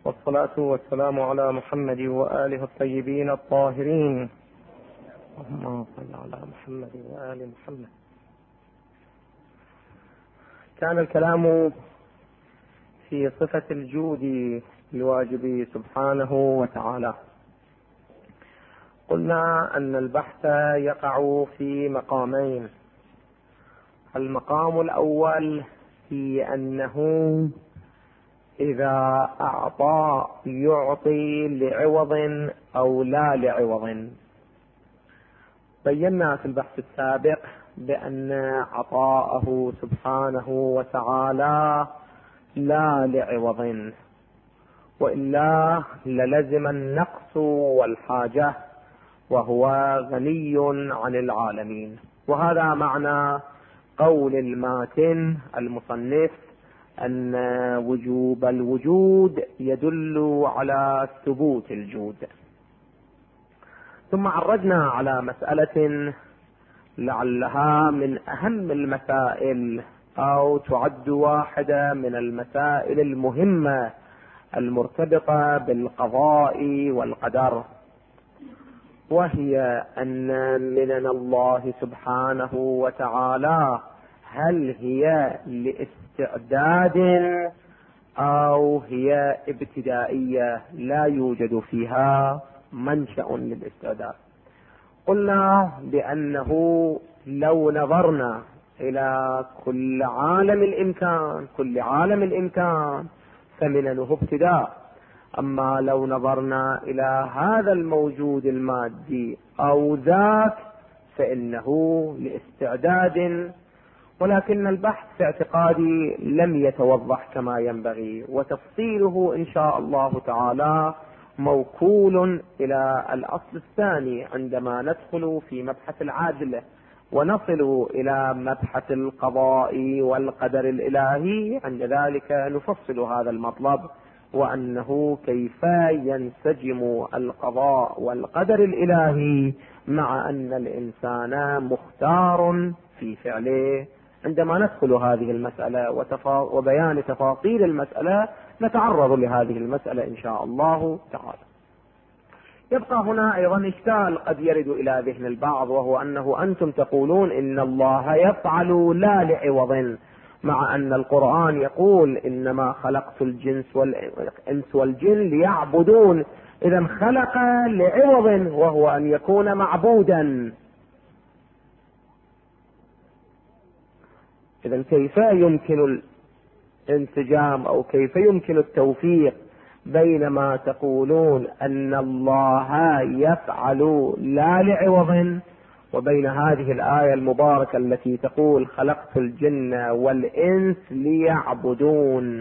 والصلاة والسلام على محمد وآله الطيبين الطاهرين. اللهم صل على محمد وآل محمد. كان الكلام في صفة الجود الواجب سبحانه وتعالى. قلنا أن البحث يقع في مقامين. المقام الأول في أنه إذا أعطى يعطي لعوض أو لا لعوض. بينا في البحث السابق بأن عطاءه سبحانه وتعالى لا لعوض، وإلا للزم النقص والحاجة، وهو غني عن العالمين. وهذا معنى قول الماتن المصنف أن وجوب الوجود يدل على ثبوت الجود. ثم عرجنا على مسألة لعلها من أهم المسائل أو تعد واحدة من المسائل المهمة المرتبطة بالقضاء والقدر، وهي أن منن الله سبحانه وتعالى هل هي لاستعداد أو هي ابتدائية لا يوجد فيها منشأ للاستعداد. قلنا بأنه لو نظرنا إلى كل عالم الإمكان فمننه ابتداء. أما لو نظرنا إلى هذا الموجود المادي أو ذاك فإنه لاستعداد، ولكن البحث في اعتقادي لم يتوضح كما ينبغي، وتفصيله إن شاء الله تعالى موكول إلى الأصل الثاني عندما ندخل في مبحث العدل ونصل إلى مبحث القضاء والقدر الإلهي. عند ذلك نفصل هذا المطلب، وأنه كيف ينسجم القضاء والقدر الإلهي مع أن الإنسان مختار في فعله. عندما ندخل هذه المسألة وبيان تفاصيل المسألة نتعرض لهذه المسألة إن شاء الله تعالى. يبقى هنا أيضا إشكال قد يرد إلى ذهن البعض، وهو أنه أنتم تقولون إن الله يفعل لا لعوض، مع أن القرآن يقول إنما خلقت الإنس والجن ليعبدون. إذا خلق لعوض وهو أن يكون معبودا. إذا كيف يمكن الانسجام أو كيف يمكن التوفيق بين ما تقولون أن الله يفعل لا لعوض وبين هذه الآية المباركة التي تقول خلقت الجن والإنس ليعبدون؟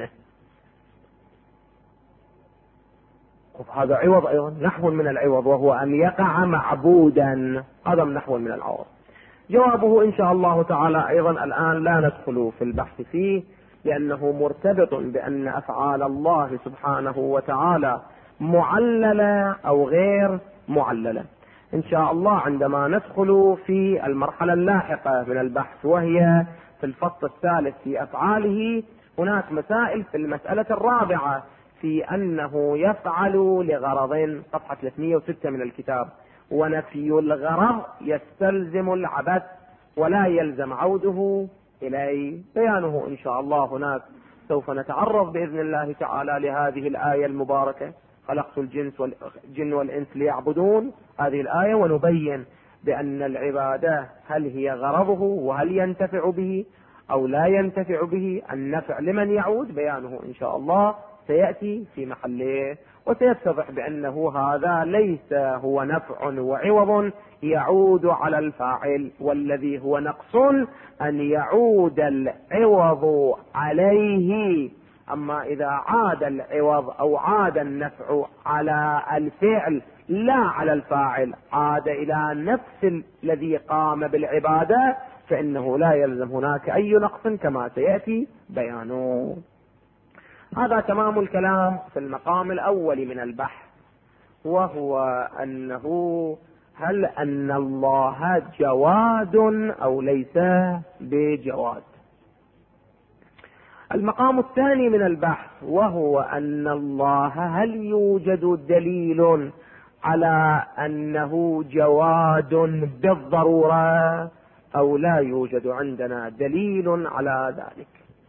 هذا عوض أيضا، نحو من العوض، وهو أن يقع معبودا. هذا نحو من العوض. جوابه إن شاء الله تعالى أيضا الآن لا ندخل في البحث فيه، لأنه مرتبط بأن أفعال الله سبحانه وتعالى معللة أو غير معللة. إن شاء الله عندما ندخل في المرحلة اللاحقة من البحث، وهي في الفصل الثالث في أفعاله، هناك مسائل في المسألة الرابعة في أنه يفعل لغرض، صفحة 306 من الكتاب. ونفي الغرض يستلزم العبث ولا يلزم عوده إليه. بيانه إن شاء الله هناك سوف نتعرض بإذن الله تعالى لهذه الآية المباركة خلقت الجن والإنس ليعبدون، هذه الآية، ونبين بأن العبادة هل هي غرضه وهل ينتفع به أو لا ينتفع به. النفع لمن يعود بيانه إن شاء الله سيأتي في محله، وسيتضح بأنه هذا ليس هو نفع وعوض يعود على الفاعل، والذي هو نقص أن يعود العوض عليه. أما إذا عاد العوض أو عاد النفع على الفعل لا على الفاعل، عاد إلى نفس الذي قام بالعبادة، فإنه لا يلزم هناك أي نقص كما سيأتي بيانه. هذا تمام الكلام في المقام الأول من البحث، وهو أنه هل أن الله جواد أو ليس بجواد. المقام الثاني من البحث وهو أن الله هل يوجد دليل على أنه جواد بالضرورة أو لا يوجد عندنا دليل على ذلك.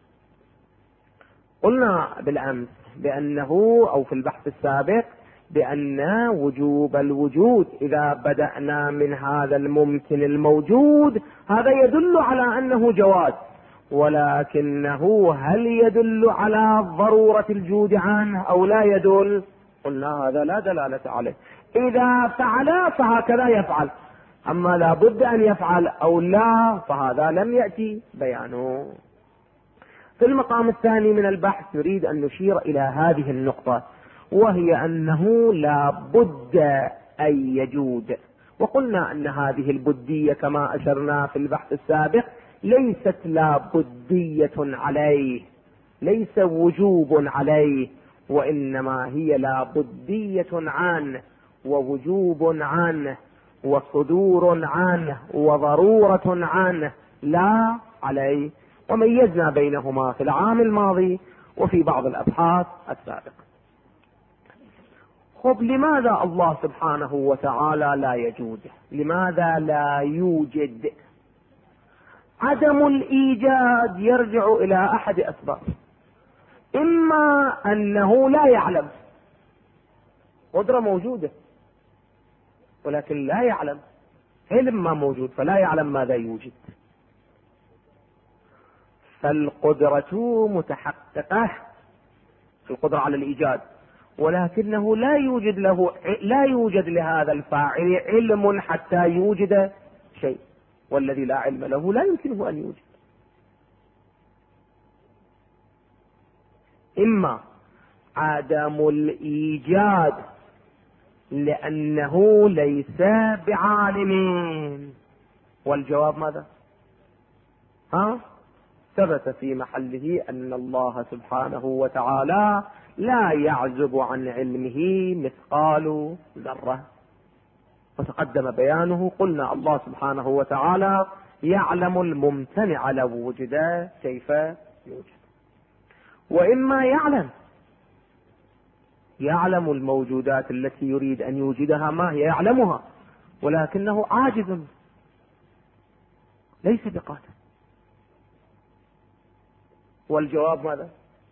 قلنا بالأمس بأنه أو في البحث السابق بأن وجوب الوجود إذا بدأنا من هذا الممكن الموجود هذا يدل على أنه جواد، ولكنه هل يدل على ضرورة الجود عنه أو لا يدل؟ قلنا هذا لا دلالة عليه. إذا فعل فهكذا يفعل، أما لا بد أن يفعل أو لا فهذا لم يأتي بيانه. في المقام الثاني من البحث يريد أن نشير إلى هذه النقطة، وهي أنه لا بد أن يجود. وقلنا أن هذه البدية كما أشرنا في البحث السابق ليست لا بدية عليه، ليس وجوب عليه، وإنما هي لا بدية عنه ووجوب عنه وصدور عنه وضرورة عنه لا عليه. وميزنا بينهما في العام الماضي وفي بعض الأبحاث السابقة. خب لماذا الله سبحانه وتعالى لا يجود؟ لماذا لا يوجد؟ عدم الإيجاد يرجع إلى أحد أسباب، إما أنه لا يعلم، قدرة موجودة ولكن لا يعلم، علم ما موجود فلا يعلم ماذا يوجد. فالقدرة متحققة، القدرة على الإيجاد، ولكنه لا يوجد لهذا الفاعل علم حتى يوجد شيء، والذي لا علم له لا يمكنه أن يوجد. إما عدم الإيجاد لأنه ليس بعالم، والجواب ماذا؟ ثبت في محله أن الله سبحانه وتعالى لا يعزب عن علمه مثقال ذرة، وتقدم بيانه. قلنا الله سبحانه وتعالى يعلم الممتنع لو وجد كيف يوجد. وإما يعلم الموجودات التي يريد أن يوجدها ما هي، يعلمها ولكنه عاجز ليس بقادر. والجواب ماذا؟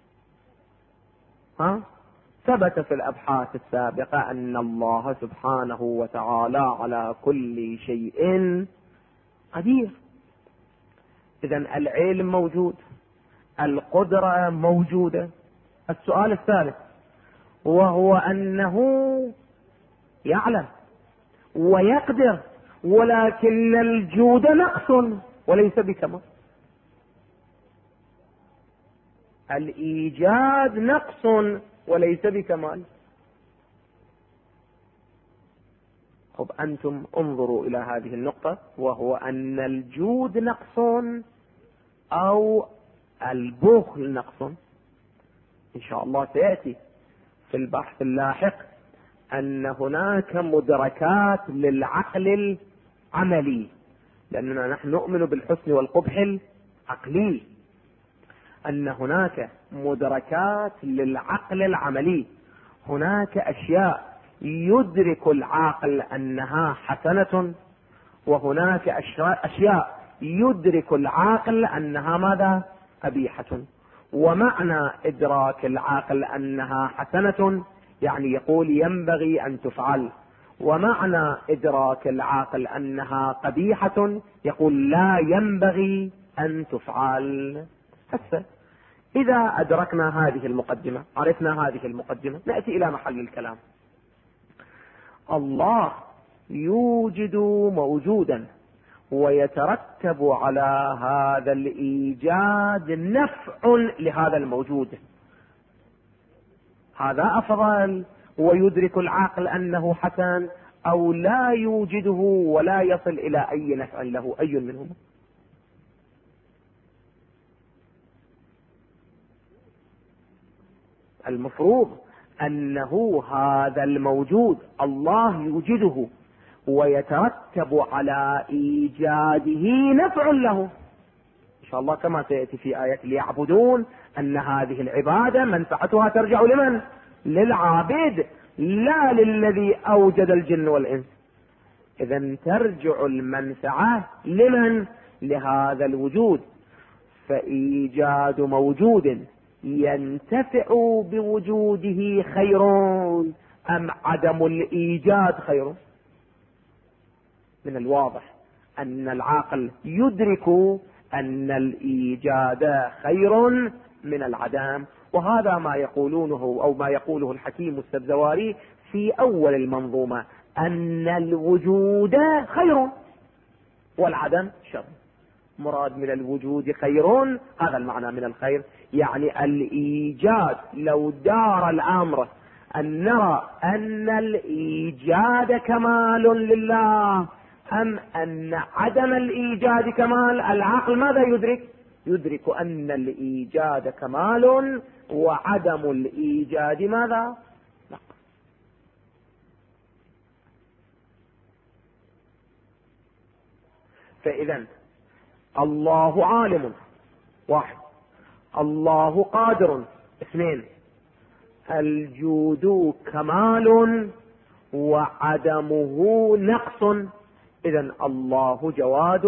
ثبت في الأبحاث السابقة أن الله سبحانه وتعالى على كل شيء قدير. إذن العلم موجود، القدرة موجودة. السؤال الثالث وهو أنه يعلم ويقدر، ولكن الجود نقص وليس بكمال. الإيجاد نقص وليس بكمال. طب أنتم انظروا إلى هذه النقطة، وهو أن الجود نقص أو البخل نقص. إن شاء الله سيأتي في البحث اللاحق أن هناك مدركات للعقل العملي، لأننا نحن نؤمن بالحسن والقبح العقلي، أن هناك مدركات للعقل العملي. هناك أشياء يدرك العاقل أنها حسنة، وهناك أشياء يدرك العاقل أنها ماذا؟ قبيحة. ومعنى إدراك العاقل أنها حسنة يعني يقول ينبغي أن تفعل، ومعنى إدراك العاقل أنها قبيحة يقول لا ينبغي أن تفعل. هسه إذا أدركنا هذه المقدمة، عرفنا هذه المقدمة، نأتي إلى محل الكلام. الله يوجد موجودا ويترتب على هذا الإيجاد نفع لهذا الموجود، هذا أفضل، ويدرك العقل أنه حسن، أو لا يوجده ولا يصل إلى أي نفع له، أي منهما؟ المفروض أنه هذا الموجود الله يوجده ويترتب على إيجاده نفع له، إن شاء الله كما سيأتي في آية ليعبدون أن هذه العبادة منفعتها ترجع لمن؟ للعابد لا للذي أوجد الجن والإنس. إذن ترجع المنفعة لمن؟ لهذا الوجود. فإيجاد موجود ينتفع بوجوده خير أم عدم الإيجاد خير؟ من الواضح أن العاقل يدرك أن الإيجاد خير من العدم، وهذا ما يقولونه أو ما يقوله الحكيم السبزواري في أول المنظومة، أن الوجود خير والعدم شر. مراد من الوجود خير، هذا المعنى من الخير، يعني الإيجاد. لو دار الأمر أن نرى أن الإيجاد كمال لله أم أن عدم الإيجاد كمال، العقل ماذا يدرك؟ يدرك أن الإيجاد كمال وعدم الإيجاد ماذا؟ نقص. فإذا الله عالم، واحد. الله قادر، اثنين. الجود كمال وعدمه نقص. إذن الله جواد،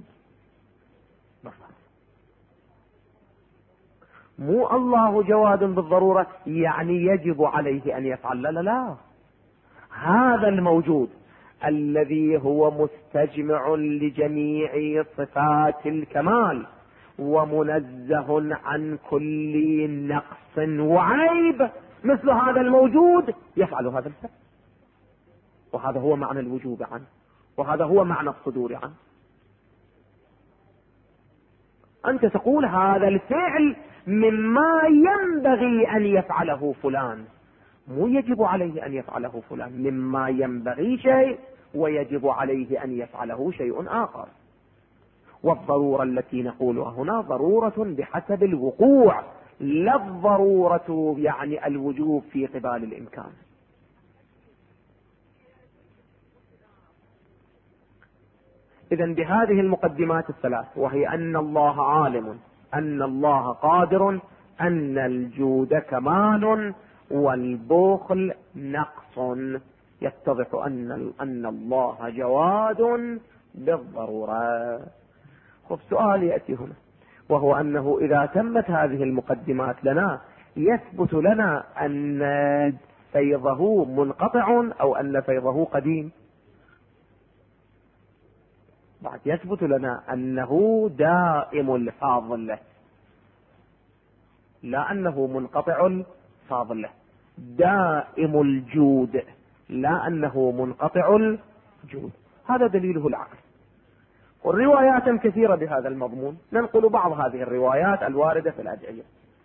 مو الله جواد بالضرورة يعني يجب عليه أن يفعل، لا لا لا. هذا الموجود الذي هو مستجمع لجميع صفات الكمال ومنزه عن كل نقص وعيب، مثل هذا الموجود يفعل هذا الفعل، وهذا هو معنى الوجوب عنه، وهذا هو معنى الصدور عنه. أنت تقول هذا الفعل مما ينبغي أن يفعله فلان، مو يجب عليه أن يفعله فلان. مما ينبغي شيء ويجب عليه أن يفعله شيء آخر. والضرورة التي نقولها هنا ضرورة بحسب الوقوع، لا الضرورة يعني الوجوب في قبال الإمكان. إذن بهذه المقدمات الثلاث، وهي أن الله عالم، أن الله قادر، أن الجود كمال والبخل نقص، يتضح أن الله جواد بالضرورة. خب سؤال يأتي هنا، وهو أنه إذا تمت هذه المقدمات لنا يثبت لنا أن فيضه منقطع أو أن فيضه قديم. بعد يثبت لنا أنه دائم الفاضل، لا أنه منقطع الفاضل. دائم الجود، لا أنه منقطع الجود. هذا دليله العقل. والروايات كثيرة بهذا المضمون، ننقل بعض هذه الروايات الواردة في الأدعية.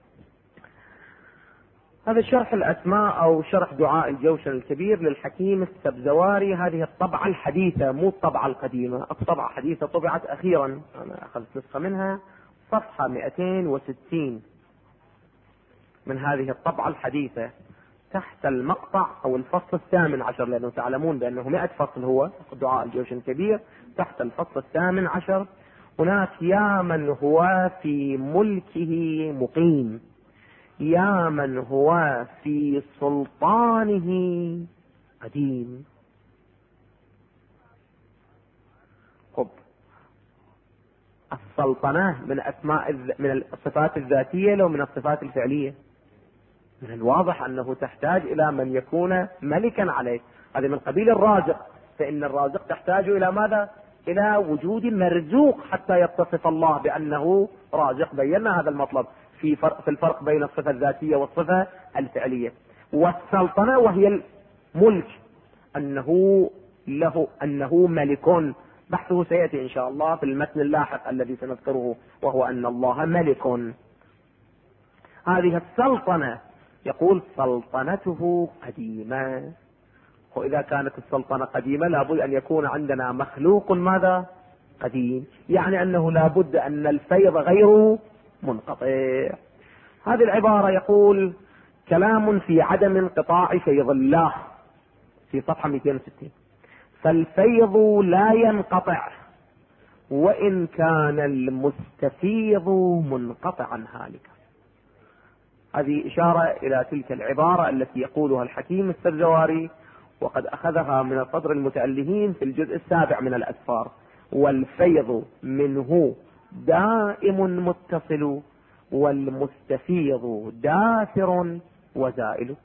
هذا شرح الأسماء أو شرح دعاء الجوشن الكبير للحكيم السبزواري. هذه الطبعة الحديثة، مو الطبعة القديمة. الطبعة حديثة طبعت أخيرا، أنا أخذت نسخة منها، صفحة 260 من هذه الطبعة الحديثة، تحت المقطع أو الفصل 18، لأنه تعلمون بأنه 100 فصل هو دعاء الجوشن الكبير. تحت الفصل 18 هناك: يا من هو في ملكه مقيم، يا من هو في سلطانه قديم. خب، السلطنة من من الصفات الذاتية لو من الصفات الفعلية؟ من الواضح أنه تحتاج إلى من يكون ملكا عليه. هذا من قبيل الرازق، فإن الرازق تحتاج إلى ماذا؟ إلى وجود مرزوق حتى يتصف الله بأنه رازق. بينا هذا المطلب في الفرق بين الصفة الذاتية والصفة الفعلية. والسلطنة وهي الملك، أنه ملك، بحثه سيأتي إن شاء الله في المتن اللاحق الذي سنذكره، وهو أن الله ملك. هذه السلطنة يقول سلطنته قديمة. وإذا كانت السلطنة قديمة لابد أن يكون عندنا مخلوق ماذا؟ قديم، يعني أنه لابد أن الفيض غير منقطع. هذه العبارة يقول كلام في عدم انقطاع فيض الله في صفحة 260. فالفيض لا ينقطع وإن كان المستفيض منقطعا هالكا. هذه إشارة إلى تلك العبارة التي يقولها الحكيم السرجواري، وقد أخذها من الصدر المتألهين في الجزء 7 من الأسفار: والفيض منه دائم متصل، والمستفيض داثر وزائل.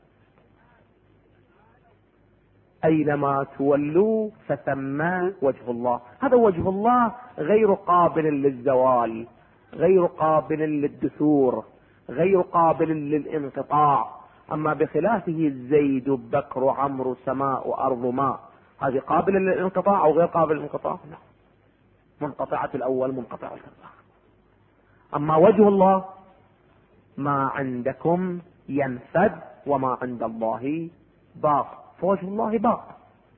أينما تولوا فثم وجه الله. هذا وجه الله غير قابل للزوال، غير قابل للدثور، غير قابل للانقطاع. أما بخلافه زيد بكر عمرو سماء أرض ماء، هذه قابلة للانقطاع أو غير قابل للانقطاع؟ لا، منقطعة الأول منقطعة الآخر. أما وجه الله ما عندكم ينفد وما عند الله باق، فوجه الله باق.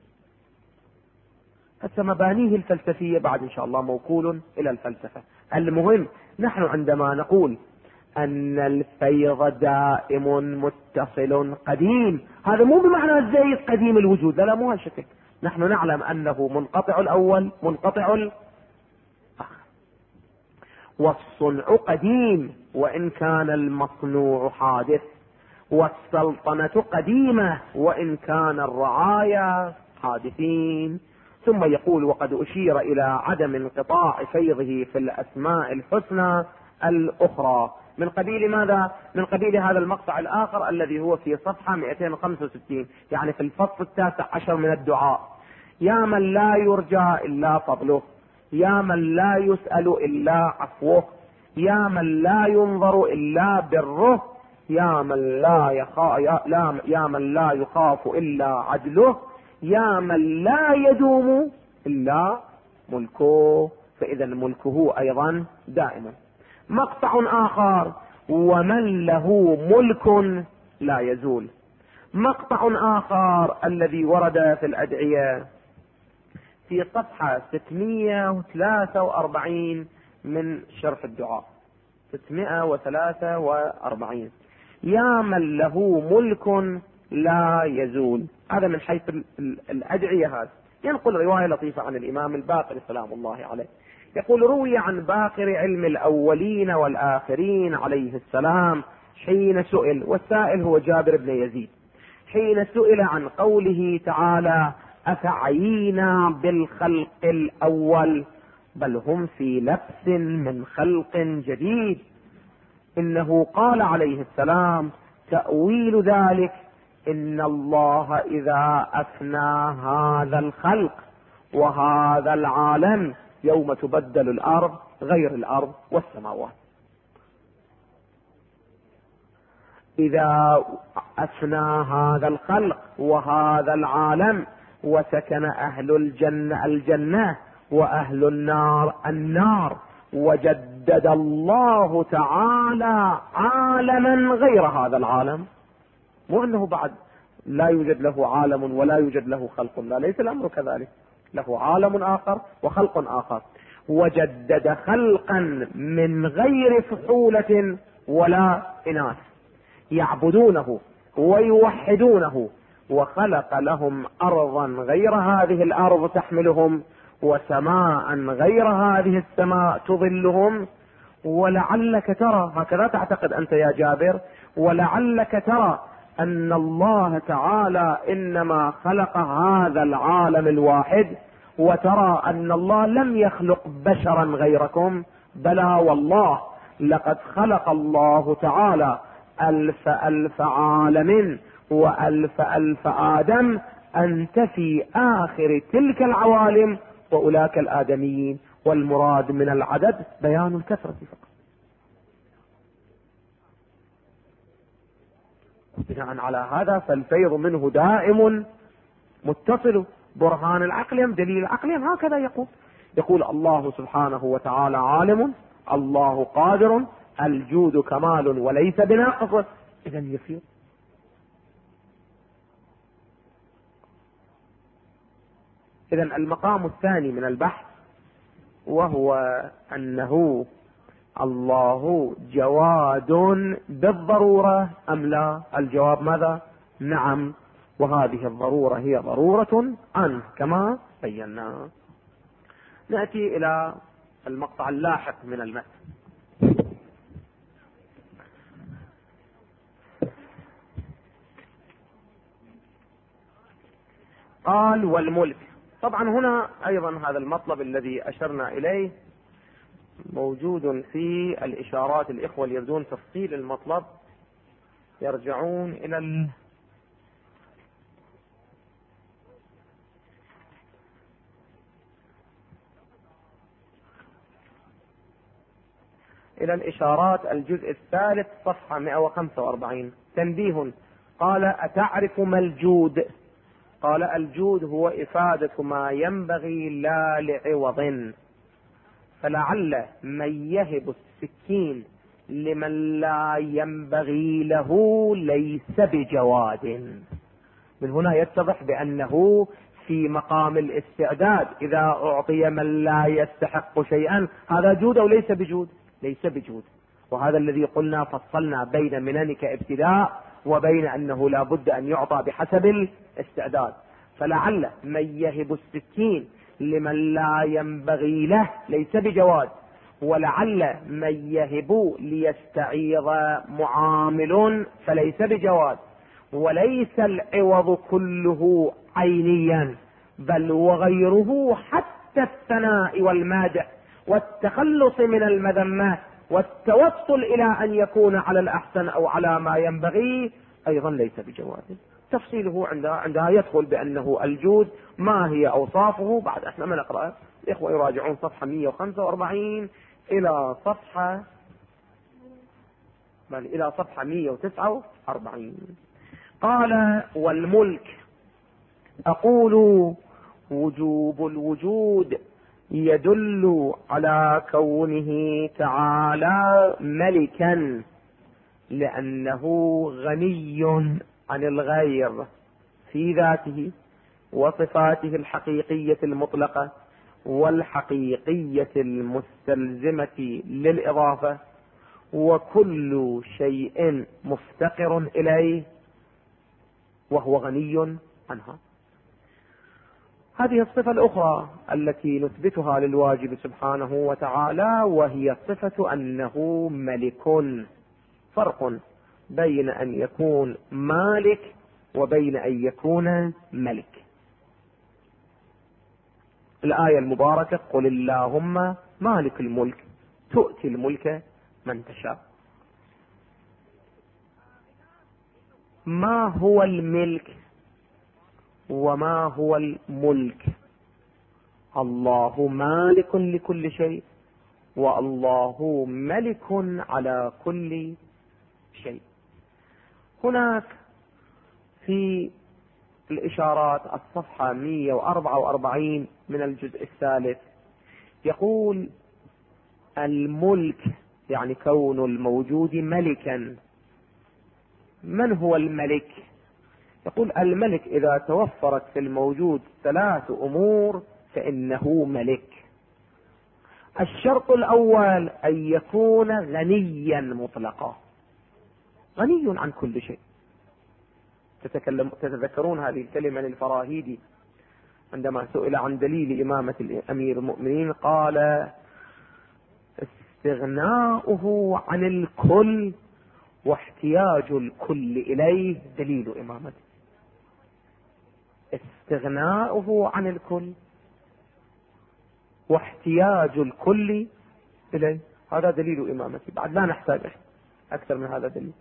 هسه مبانيه الفلسفية بعد إن شاء الله موكول إلى الفلسفة. المهم نحن عندما نقول أن الفيض دائم متصل قديم، هذا مو بمعنى الزيد قديم الوجود، لا مو هالشكل. نحن نعلم أنه منقطع الأول منقطع الآخر. والصنع قديم وإن كان المصنوع حادث، والسلطنة قديمة وإن كان الرعايا حادثين. ثم يقول: وقد أشير إلى عدم انقطاع فيضه في الأسماء الحسنى الأخرى. من قبيل ماذا؟ من قبيل هذا المقطع الآخر الذي هو في صفحة 265، يعني في الفصل 19 من الدعاء: يا من لا يرجى إلا فضله، يا من لا يسأل إلا عفوه، يا من لا ينظر إلا بره، يا من لا يخاف إلا عدله، يا من لا يدوم إلا ملكه. فإذا ملكه أيضا دائما. مقطع آخر: ومن له ملك لا يزول. مقطع آخر الذي ورد في الأدعية في صفحة 643 من شرح الدعاء، 643: يا من له ملك لا يزول. هذا من حيث الأدعية. هذا ينقل رواية لطيفة عن الإمام الباقر سلام الله عليه، يقول: روي عن باقر علم الأولين والآخرين عليه السلام حين سئل، والسائل هو جابر بن يزيد، حين سئل عن قوله تعالى: أفعينا بالخلق الأول بل هم في لبس من خلق جديد، إنه قال عليه السلام: تأويل ذلك إن الله إذا أفنى هذا الخلق وهذا العالم يوم تبدل الأرض غير الأرض والسماوات. إذا أفنى هذا الخلق وهذا العالم وسكن أهل الجنة الجنة وأهل النار النار، وجدد الله تعالى عالما غير هذا العالم، مو أنه بعد لا يوجد له عالم ولا يوجد له خلق، لا، ليس الأمر كذلك، له عالم آخر وخلق آخر. وجدد خلقا من غير فحولة ولا إناث يعبدونه ويوحدونه، وخلق لهم أرضا غير هذه الأرض تحملهم، وسماء غير هذه السماء تظلهم. ولعلك ترى، هكذا تعتقد أنت يا جابر، ولعلك ترى أن الله تعالى إنما خلق هذا العالم الواحد، وترى أن الله لم يخلق بشرا غيركم. بلى والله، لقد خلق الله تعالى 1000 عالم و1000 آدم، أنت في آخر تلك العوالم وأولاك الآدميين، والمراد من العدد بيان الكثرة فقط. بناء على هذا فالفيض منه دائم متصل. برهان العقل دليل العقل هكذا يقول الله سبحانه وتعالى عالم، الله قادر، الجود كمال وليس بناقص، إذا يفيض. إذا المقام الثاني من البحث وهو أنه الله جواد بالضرورة أم لا؟ الجواب ماذا؟ نعم، وهذه الضرورة هي ضرورة عنه كما بينا. نأتي إلى المقطع اللاحق من المتن. قال والملك. طبعا هنا ايضا هذا المطلب الذي اشرنا اليه موجود في الاشارات. الاخوة اللي يريدون تفصيل المطلب يرجعون إلى الإشارات الجزء الثالث صفحة 145. تنبيه. قال أتعرف ما الجود؟ قال الجود هو إفادة ما ينبغي لا لعوض، فلعل من يهب السكين لمن لا ينبغي له ليس بجواد. من هنا يتضح بأنه في مقام الاستعداد. إذا أعطي من لا يستحق شيئا هذا جود أو ليس بجود؟ ليس بجود. وهذا الذي قلنا فصلنا بين مننك ابتداء وبين أنه لا بد أن يعطى بحسب الاستعداد. فلعل من يهب السكين لمن لا ينبغي له ليس بجواد، ولعل من يهب ليستعيض معامل فليس بجواد. وليس العوض كله عينيا، بل وغيره حتى الثناء والمادح والتخلص من المذمات والتوصل إلى أن يكون على الأحسن أو على ما ينبغي أيضا ليس بجواد. تفصيله عندها يدخل بأنه الجود ما هي أوصافه. بعد احنا ما نقرأ، الإخوة يراجعون صفحة 145 إلى صفحة 149. قال والملك. أقول وجوب الوجود يدل على كونه تعالى ملكا، لأنه غني عن الغير في ذاته وصفاته الحقيقية المطلقة والحقيقية المستلزمة للإضافة، وكل شيء مفتقر إليه وهو غني عنها. هذه الصفة الأخرى التي نثبتها للواجب سبحانه وتعالى، وهي صفة أنه ملك. فرق بين أن يكون مالك وبين أن يكون ملك. الآية المباركة قل اللهم مالك الملك تؤتي الملك من تشاء. ما هو الملك وما هو الملك؟ الله مالك لكل شيء، والله ملك على كل شيء. هناك في الإشارات الصفحة 144 من الجزء الثالث يقول الملك يعني كون الموجود ملكا. من هو الملك؟ يقول الملك إذا توفرت في الموجود 3 أمور فإنه ملك. الشرط الأول أن يكون غنيا مطلقا، غني عن كل شيء. تتذكرون هذه الكلمة للفراهيدي عندما سئل عن دليل إمامة أمير المؤمنين قال استغناؤه عن الكل واحتياج الكل إليه دليل إمامته. استغناؤه عن الكل واحتياج الكل إليه، هذا دليل إمامته. بعد لا نحتاج أكثر من هذا دليل.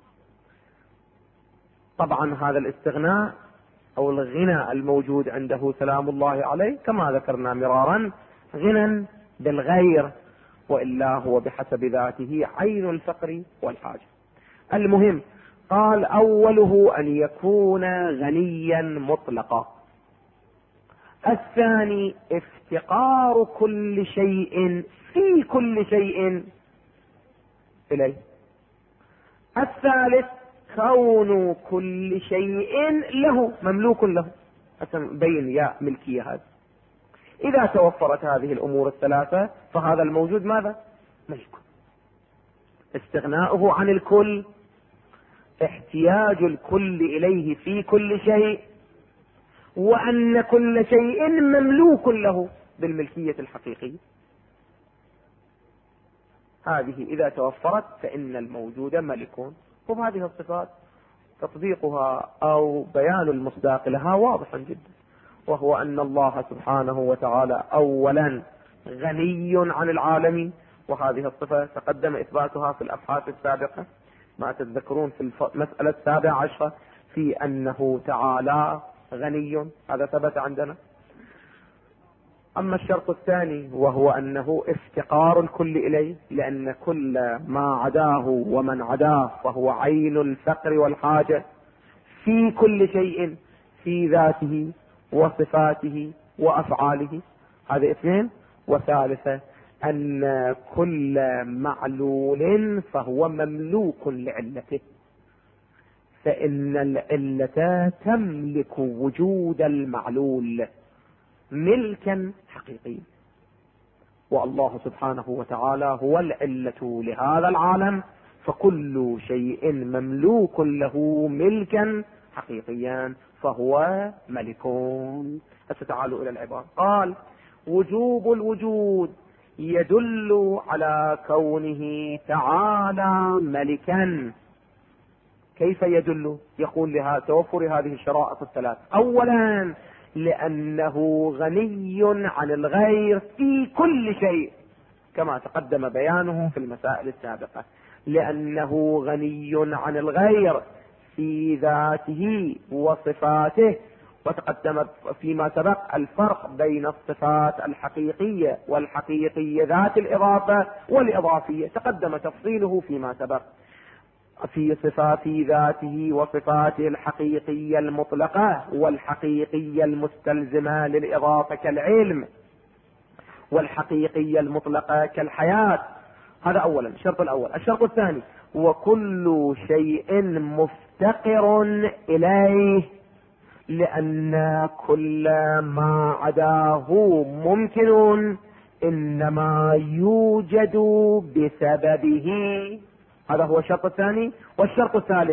طبعا هذا الاستغناء أو الغنى الموجود عنده سلام الله عليه كما ذكرنا مرارا غنى بالغير، وإلا هو بحسب ذاته عين الفقر والحاجة. المهم قال أوله أن يكون غنيا مطلقا. الثاني افتقار كل شيء في كل شيء إليه. الثالث كون كل شيء له مملوك له. بين يا ملكية هذا. إذا توفرت هذه الأمور 3 فهذا الموجود ماذا؟ ملك. استغناؤه عن الكل، احتياج الكل إليه في كل شيء، وأن كل شيء مملوك له بالملكية الحقيقية. هذه إذا توفرت فإن الموجود ملك. وبهذه الصفات تطبيقها أو بيان المصداق لها واضح جدا، وهو أن الله سبحانه وتعالى أولا غني عن العالمين، وهذه الصفة تقدم إثباتها في الأبحاث السابقة، ما تتذكرون في المسألة 17 في أنه تعالى غني، هذا ثبت عندنا. أما الشرط الثاني وهو أنه افتقار الكل إليه، لأن كل ما عداه ومن عداه فهو عين الفقر والحاجة في كل شيء في ذاته وصفاته وأفعاله، هذا اثنين. وثالثة أن كل معلول فهو مملوك لعلته، فإن العلة تملك وجود المعلول ملكا حقيقيا، والله سبحانه وتعالى هو العلة لهذا العالم، فكل شيء مملوك له ملكا حقيقيا فهو ملك. فتعالوا إلى العبارة. قال: وجوب الوجود يدل على كونه تعالى ملكا. كيف يدل؟ يقول لها توفر هذه الشرائط الثلاث. أولا لأنه غني عن الغير في كل شيء كما تقدم بيانه في المسائل السابقة، لأنه غني عن الغير في ذاته وصفاته، وتقدم فيما سبق الفرق بين الصفات الحقيقية والحقيقية ذات الإضافة والإضافية، تقدم تفصيله فيما سبق. في صفات ذاته وصفاته الحقيقية المطلقة والحقيقية المستلزمة للإضافة كالعلم، والحقيقية المطلقة كالحياة. هذا أولا الشرط الأول. الشرط الثاني: وكل شيء مفتقر إليه، لأن كل ما عداه ممكن إنما يوجد بسببه. هذا هو الشرط الثاني. والشرط الثالث: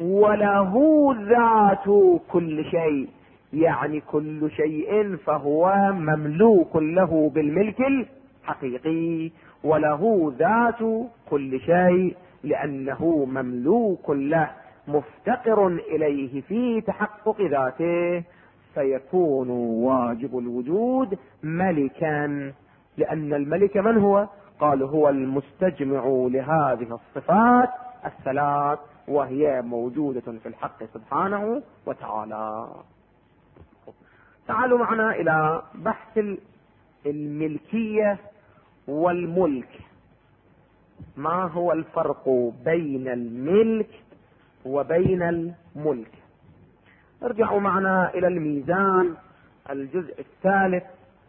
وله ذات كل شيء، يعني كل شيء فهو مملوك له بالملك الحقيقي، وله ذات كل شيء لأنه مملوك له مفتقر إليه في تحقق ذاته، فيكون واجب الوجود ملكا. لأن الملك من هو؟ قال: هو المستجمع لهذه الصفات الثلاث، وهي موجودة في الحق سبحانه وتعالى. تعالوا معنا إلى بحث الملكية والملك. ما هو الفرق بين الملك وبين الملك؟ ارجعوا معنا إلى الميزان الجزء الثالث،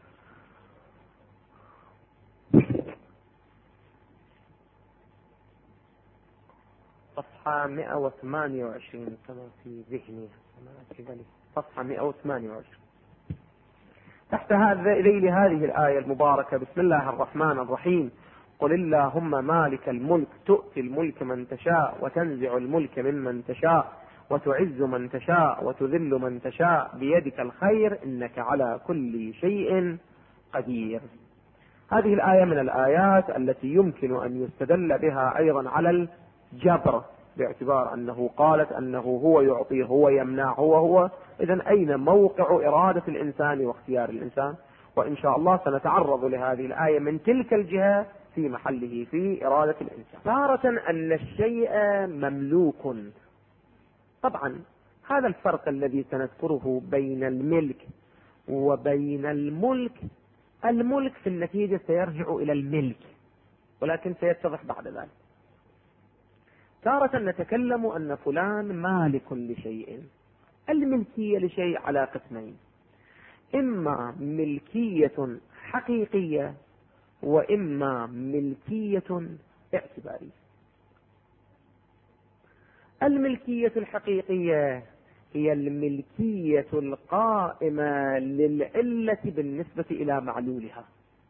صفحة 128 كما في ذهني، صفحة 128. تحت ذيل هذه الآية المباركة: بسم الله الرحمن الرحيم، قل اللهم مالك الملك تؤتي الملك من تشاء وتنزع الملك ممن تشاء وتعز من تشاء وتذل من تشاء بيدك الخير إنك على كل شيء قدير. هذه الآية من الآيات التي يمكن أن يستدل بها أيضا على الجبر، باعتبار أنه قالت أنه هو يعطي هو يمنع هو. إذن أين موقع إرادة الإنسان واختيار الإنسان؟ وإن شاء الله سنتعرض لهذه الآية من تلك الجهة في محله في إرادة الإنسان. تارة أن الشيء مملوك. طبعا هذا الفرق الذي سنذكره بين الملك وبين الملك. الملك في النتيجة سيرجع إلى الملك، ولكن سيتضح بعد ذلك. تارة نتكلم أن فلان مالك لشيء. الملكية لشيء على قسمين: إما ملكية حقيقية وإما ملكية اعتبارية. الملكية الحقيقية هي الملكية القائمة للعلة بالنسبة إلى معلولها،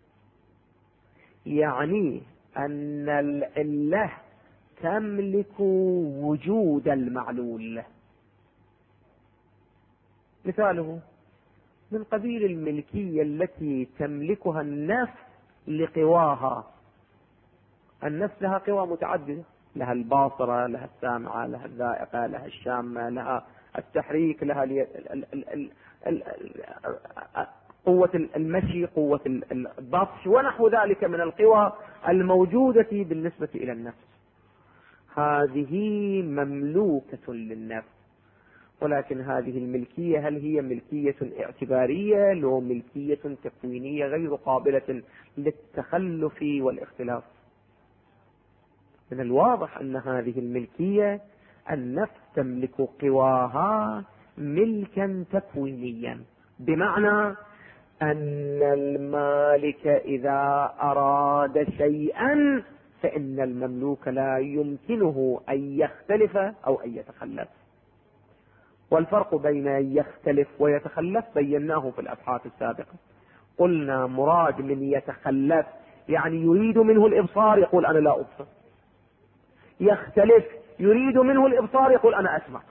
يعني أن العلة تملك وجود المعلول. مثاله من قبيل الملكية التي تملكها النفس لقواها، النفس لها قوى متعددة، لها الباصرة، لها السامعة، لها الذائقة، لها الشامة، لها التحريك، لها قوة المشي، قوة البطش، ونحو ذلك من القوى الموجودة بالنسبة إلى النفس. هذه مملوكة للنفس، ولكن هذه الملكية هل هي ملكية اعتبارية لو ملكية تكوينية غير قابلة للتخلف والاختلاف؟ من الواضح أن هذه الملكية النفس تملك قواها ملكا تكوينيا، بمعنى أن المالك إذا أراد شيئا فإن المملوك لا يمكنه أن يختلف أو أن يتخلف. والفرق بين أن يختلف ويتخلف بيناه في الأبحاث السابقة. قلنا مراد من يتخلف يعني يريد منه الإبصار يقول أنا لا أبصر، يختلف يريد منه الإبصار يقول أنا أسمع.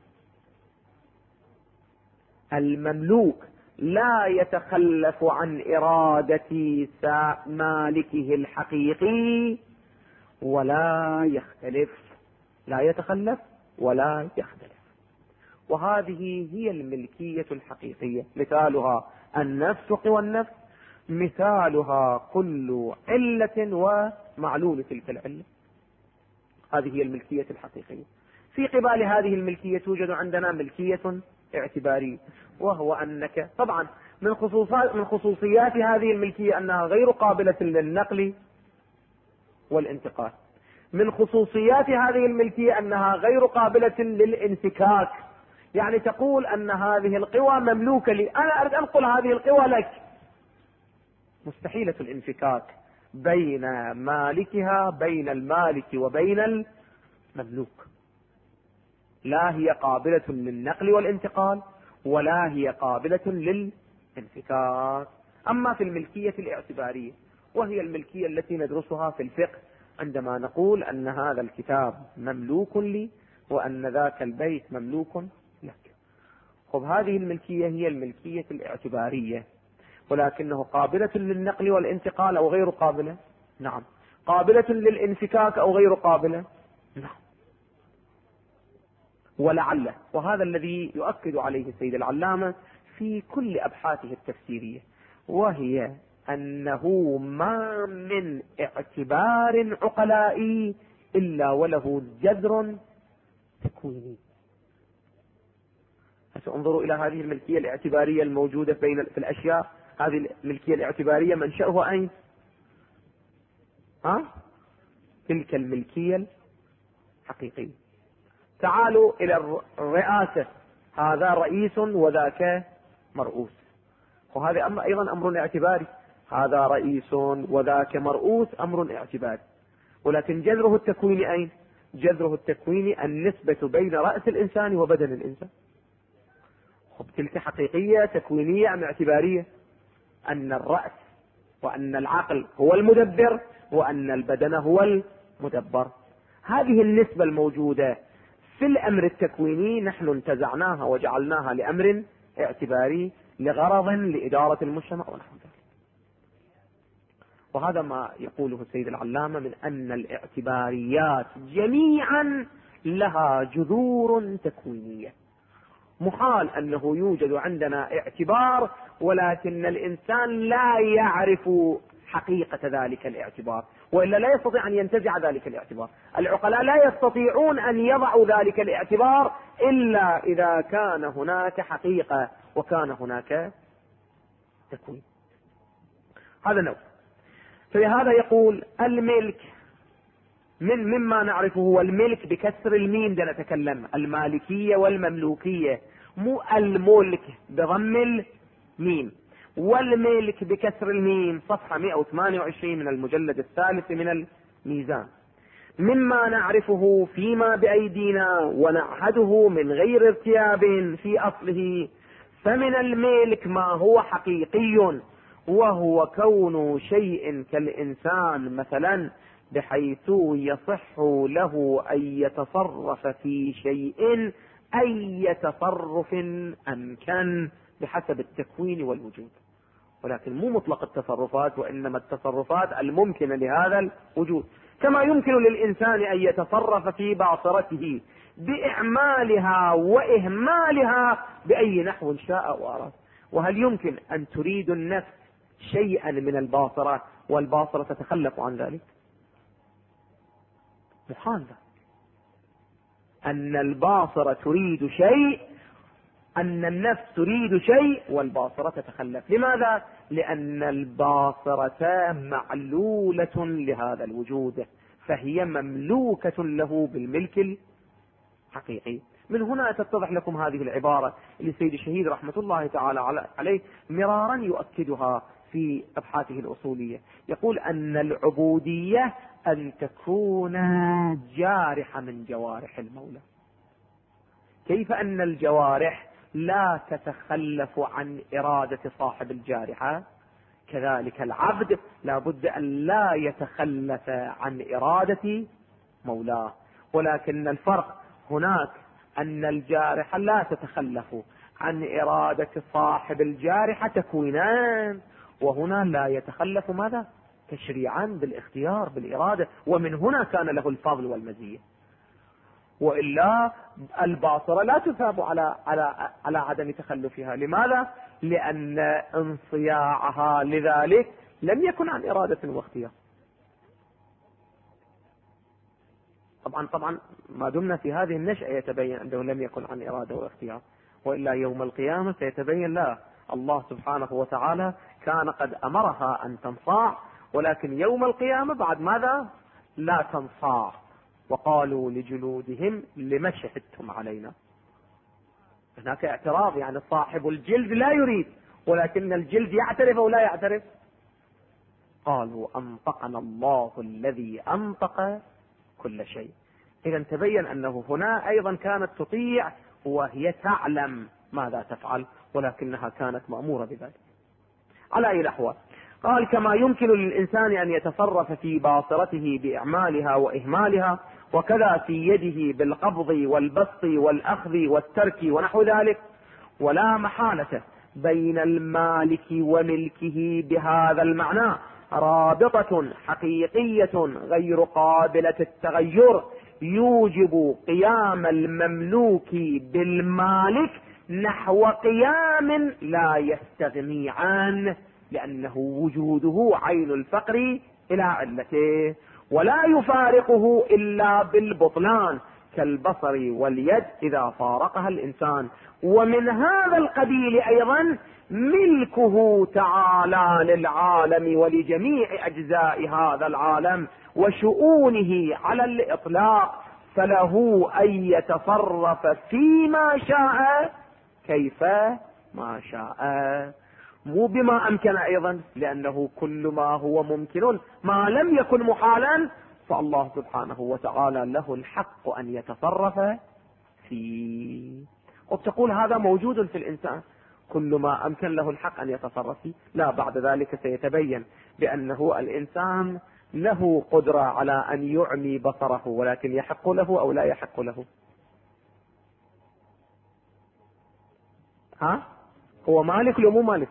المملوك لا يتخلف عن إرادة مالكه الحقيقي ولا يختلف، لا يتخلف ولا يختلف. وهذه هي الملكية الحقيقية. مثالها النفس، قوى النفس، مثالها كل علة ومعلول تلك العلة. هذه هي الملكية الحقيقية. في قبال هذه الملكية توجد عندنا ملكية اعتبارية، وهو أنك طبعا من خصوصيات هذه الملكية أنها غير قابلة للنقل والانتقال. من خصوصيات هذه الملكية أنها غير قابلة للانفكاك، يعني تقول أن هذه القوى مملوكة لي، أنا أريد أنقل هذه القوى لك، مستحيلة الانفكاك بين مالكها، بين المالك وبين المملوك. لا هي قابلة للنقل والانتقال ولا هي قابلة للانفكاك. أما في الملكية الاعتبارية، وهي الملكية التي ندرسها في الفقه عندما نقول أن هذا الكتاب مملوك لي وأن ذاك البيت مملوك لك. خب هذه الملكية هي الملكية الاعتبارية، ولكنه قابلة للنقل والانتقال أو غير قابلة؟ نعم. قابلة للانفكاك أو غير قابلة؟ نعم. ولعل، وهذا الذي يؤكد عليه السيد العلامة في كل أبحاثه التفسيرية، وهي أنه ما من اعتبار عقلائي إلا وله جذر تكويني. انظروا إلى هذه الملكية الاعتبارية الموجودة في الأشياء. هذه الملكية الاعتبارية منشأها أين؟ تلك الملكية الحقيقية. تعالوا إلى الرئاسة، هذا رئيس وذاك مرؤوس، وهذا أيضا أمر اعتباري. هذا رئيس وذاك مرؤوس، أمر اعتباري، ولكن جذره التكويني أين؟ جذره التكويني النسبة بين رأس الإنسان وبدن الإنسان. تلك حقيقية تكوينية أم اعتبارية؟ أن الرأس وأن العقل هو المدبر وأن البدن هو المدبر. هذه النسبة الموجودة في الأمر التكويني نحن انتزعناها وجعلناها لأمر اعتباري لغرض لإدارة المجتمع ونحو ذلك. وهذا ما يقوله السيد العلامة من أن الاعتباريات جميعا لها جذور تكوينية. محال أنه يوجد عندنا اعتبار ولكن الإنسان لا يعرف حقيقة ذلك الاعتبار، وإلا لا يستطيع أن ينتزع ذلك الاعتبار. العقلاء لا يستطيعون أن يضعوا ذلك الاعتبار إلا إذا كان هناك حقيقة وكان هناك تكوين. هذا نوع. فلهذا يقول الملك مما نعرفه هو الملك بكسر الميم، ده نتكلم المالكية والمملوكية، مو الملك بضم الميم، والملك بكسر الميم. صفحة 128 من المجلد الثالث من الميزان. مما نعرفه فيما بأيدينا ونعهده من غير ارتياب في أصله، فمن الملك ما هو حقيقي وهو كون شيء كالإنسان مثلا، بحيث يصح له أن يتصرف في شيء أي تصرف أمكن بحسب التكوين والوجود، ولكن مو مطلق التصرفات وإنما التصرفات الممكنة لهذا الوجود. كما يمكن للإنسان أن يتصرف في باصرته بإعمالها وإهمالها بأي نحو شاء وأراد. وهل يمكن أن تريد النفس شيئا من الباصرة والباصرة تتخلف عن ذلك؟ محال أن الباصرة تريد شيء، أن النفس تريد شيء والباصرة تتخلف. لماذا؟ لأن الباصرة معلولة لهذا الوجود، فهي مملوكة له بالملك الحقيقي. من هنا تتضح لكم هذه العبارة اللي السيد الشهيد رحمة الله تعالى عليه مرارا يؤكدها في أبحاثه الأصولية. يقول أن العبودية أن تكون جارحة من جوارح المولى. كيف أن الجوارح لا تتخلف عن إرادة صاحب الجارحة، كذلك العبد لا بد أن لا يتخلف عن إرادة مولاه. ولكن الفرق هناك أن الجارحة لا تتخلف عن إرادة صاحب الجارحة تكوينان، وهنا لا يتخلف ماذا؟ تشريعا بالاختيار بالإرادة. ومن هنا كان له الفضل والمزية. وإلا الباصرة لا تثاب على عدم تخلفها. لماذا؟ لأن انصياعها لذلك لم يكن عن إرادة واختيار. طبعا ما دمنا في هذه النشأة يتبين أنه لم يكن عن إرادة واختيار، وإلا يوم القيامة سيتبين لا، الله سبحانه وتعالى كان قد أمرها أن تنصاع، ولكن يوم القيامة بعد ماذا؟ لا تنصاع. وقالوا لجلودهم لما شهدتم علينا. هناك اعتراض، يعني صاحب الجلد لا يريد، ولكن الجلد يعترف أو لا يعترف. قالوا أنطقنا الله الذي أنطق كل شيء. إذا تبين أنه هنا أيضا كانت تطيع وهي تعلم ماذا تفعل، ولكنها كانت مأمورة بذلك. على أي الأحوال قال كما يمكن للإنسان أن يتصرف في باصرته بإعمالها وإهمالها، وكذا في يده بالقبض والبسط والأخذ والترك ونحو ذلك. ولا محالة بين المالك وملكه بهذا المعنى رابطة حقيقية غير قابلة التغير يوجب قيام المملوك بالمالك نحو قيام لا يستغني عنه، لأنه وجوده عين الفقر إلى علته، ولا يفارقه إلا بالبطلان كالبصر واليد إذا فارقها الإنسان. ومن هذا القبيل أيضا ملكه تعالى للعالم ولجميع أجزاء هذا العالم وشؤونه على الإطلاق، فله أن يتصرف فيما شاء كيف ما شاء، مو بما أمكن أيضا، لأنه كل ما هو ممكن ما لم يكن محالا فالله سبحانه وتعالى له الحق أن يتصرف فيه. وتقول هذا موجود في الإنسان، كل ما أمكن له الحق أن يتصرف فيه. لا، بعد ذلك سيتبين بأنه الإنسان له قدرة على أن يعمي بصره، ولكن يحق له أو لا يحق له. هو مالك لو مو مالك؟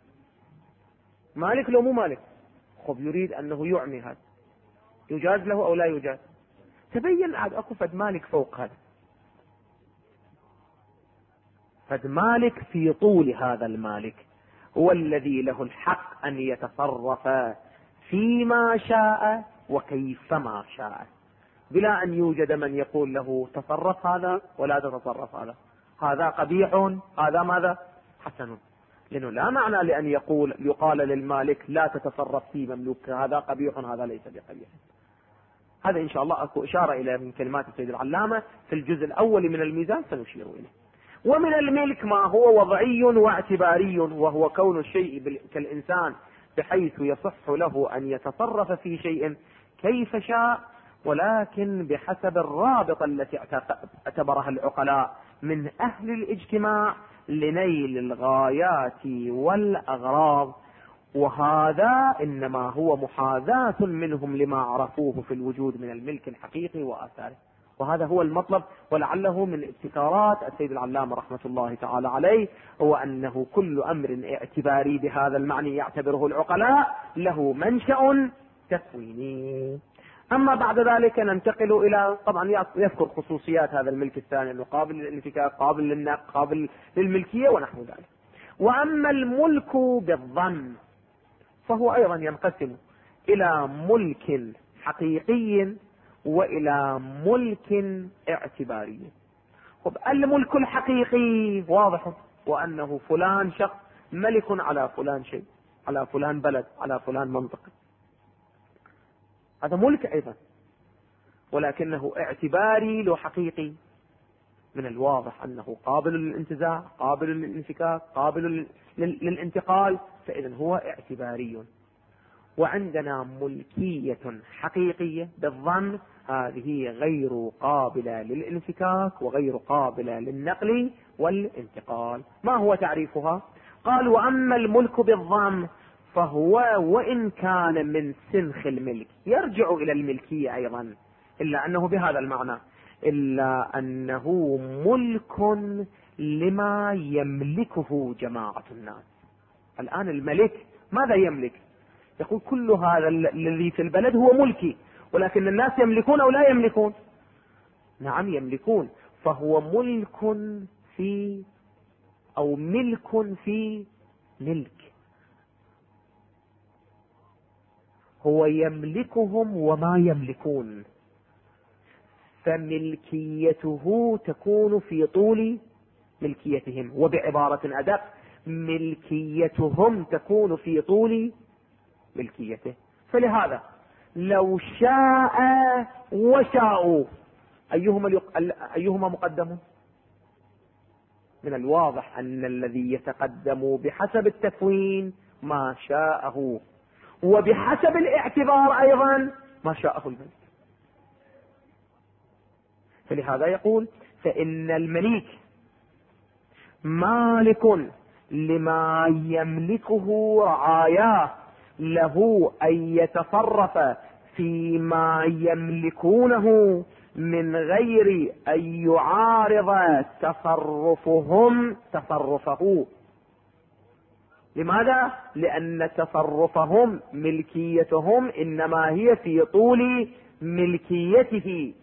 مالك لو مو مالك؟ خب يريد أنه يعمي، هذا يجاز له أو لا يجاز؟ تبين عاد أكو فد مالك فوق هذا، فد مالك في طول هذا المالك هو الذي له الحق أن يتصرف فيما شاء وكيفما شاء، بلا أن يوجد من يقول له تصرف هذا ولا تتصرف هذا، هذا قبيح هذا ماذا حسن. لأنه لا معنى لأن يقال للمالك لا تتصرف في مملوك، هذا قبيح هذا ليس بقبيح. هذا إن شاء الله أكو إشارة إلى من كلمات السيد العلامة في الجزء الأول من الميزان سنشير إليه. ومن الملك ما هو وضعي واعتباري، وهو كون الشيء كالإنسان بحيث يصح له أن يتصرف في شيء كيف شاء، ولكن بحسب الرابطة التي اعتبرها العقلاء من أهل الاجتماع لنيل الغايات والأغراض، وهذا إنما هو محاذاة منهم لما عرفوه في الوجود من الملك الحقيقي وآثاره. وهذا هو المطلب، ولعله من ابتكارات السيد العلامة رحمة الله تعالى عليه هو أنه كل أمر اعتباري بهذا المعنى يعتبره العقلاء له منشأ تكويني. أما بعد ذلك ننتقل إلى، طبعا يذكر خصوصيات هذا الملك الثاني، أنه قابل للانفكاك، قابل للنقل، قابل للملكية ونحو ذلك. وأما الملك بالظن فهو أيضا ينقسم إلى ملك حقيقي وإلى ملك اعتباري. الملك الحقيقي واضح، وأنه فلان شخص ملك على فلان شيء، على فلان بلد، على فلان منطقة، هذا ملك أيضا، ولكنه اعتباري لو حقيقي. من الواضح أنه قابل للانتزاع، قابل للانفكاك، قابل للانتقال، فإذا هو اعتباري. وعندنا ملكية حقيقية بالظن، هذه غير قابلة للانفكاك وغير قابلة للنقل والانتقال. ما هو تعريفها؟ قال: وأما الملك بالظن فهو وإن كان من سنخ الملك، يرجع إلى الملكية أيضا، إلا أنه بهذا المعنى، إلا أنه ملك لما يملكه جماعة الناس. الآن الملك ماذا يملك؟ يقول كل هذا الذي في البلد هو ملكي، ولكن الناس يملكون أو لا يملكون؟ نعم يملكون. فهو ملك في، أو ملك في ملك، هو يملكهم وما يملكون، فملكيته تكون في طول ملكيتهم، وبعبارة أدق ملكيتهم تكون في طول ملكيته. فلهذا لو شاء وشاءوا أيهما مقدم؟ من الواضح أن الذي يتقدم بحسب التكوين ما شاءه، وبحسب الاعتبار أيضا ما شاءه الملك. فلهذا يقول: فإن الملك مالك لما يملكه رعاياه، له أن يتصرف فيما يملكونه من غير أن يعارض تصرفهم تصرفه. لماذا؟ لأن تصرفهم ملكيتهم إنما هي في طول ملكيته،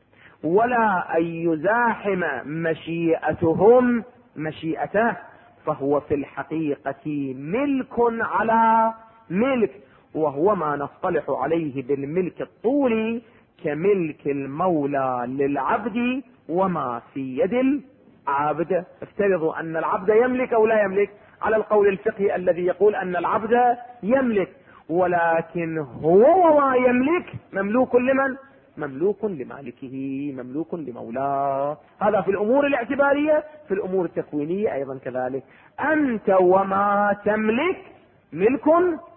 ولا أن يزاحم مشيئتهم مشيئته، فهو في الحقيقة ملك على ملك، وهو ما نصطلح عليه بالملك الطولي كملك المولى للعبد وما في يد العبد. افترضوا أن العبد يملك أو لا يملك، على القول الفقهي الذي يقول أن العبد يملك، ولكن هو وما يملك مملوك لمن؟ مملوك لمالكه، مملوك لمولاه. هذا في الأمور الاعتبارية. في الأمور التكوينية أيضا كذلك، أنت وما تملك ملك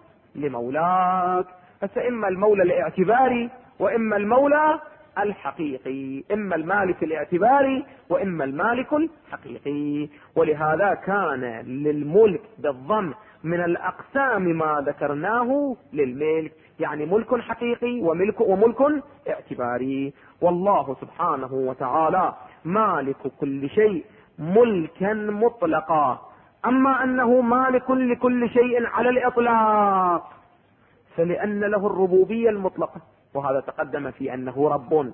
لمولاك. فإما المولى الاعتباري وإما المولى الحقيقي، إما المالك الاعتباري وإما المالك الحقيقي. ولهذا كان للملك بالضم من الأقسام ما ذكرناه للملك، يعني ملك حقيقي وملك اعتباري. والله سبحانه وتعالى مالك كل شيء ملكا مطلقا. أما أنه مالك لكل شيء على الإطلاق فلأن له الربوبية المطلقة، وهذا تقدم في أنه رب،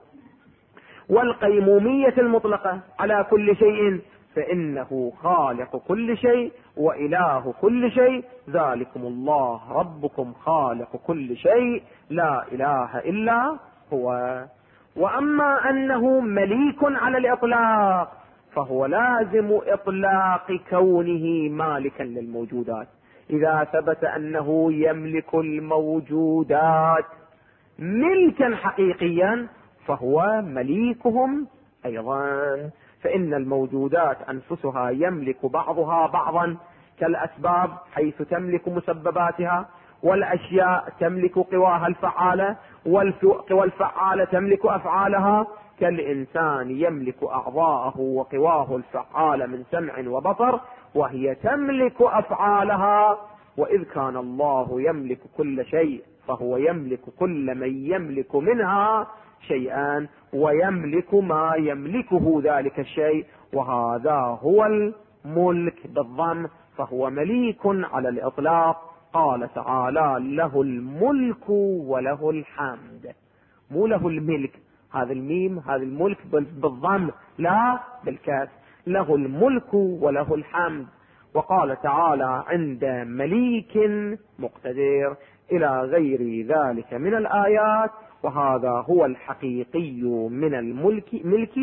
والقيمومية المطلقة على كل شيء، فإنه خالق كل شيء وإله كل شيء، ذلكم الله ربكم خالق كل شيء لا إله إلا هو. وأما أنه مليك على الإطلاق فهو لازم إطلاق كونه مالكا للموجودات. إذا ثبت أنه يملك الموجودات ملكا حقيقيا فهو مليكهم أيضا. فإن الموجودات أنفسها يملك بعضها بعضا، كالأسباب حيث تملك مسبباتها، والأشياء تملك قواها الفعالة، والفعالة تملك أفعالها، كالإنسان يملك أعضاءه وقواه الفعالة من سمع وبصر، وهي تملك أفعالها. وإذ كان الله يملك كل شيء فهو يملك كل من يملك منها شيئا، ويملك ما يملكه ذلك الشيء، وهذا هو الملك بالضم، فهو مليك على الإطلاق. قال تعالى: له الملك وله الحمد. مو له الملك، هذا الميم هذا الملك بالضم لا بالكسر، له الملك وله الحمد. وقال تعالى عند مليك مقتدر إلى غير ذلك من الآيات، وهذا هو الحقيقي من الملك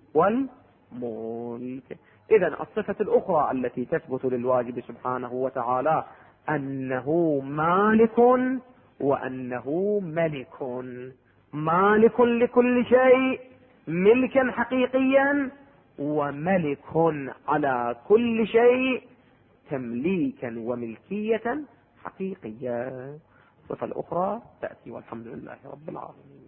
والملك. إذن الصفة الأخرى التي تثبت للواجب سبحانه وتعالى أنه مالك وأنه ملك، مالك لكل شيء ملكا حقيقيا، وملك على كل شيء تمليكا وملكية حقيقية. الصفة الأخرى تأتي، والحمد لله رب العالمين.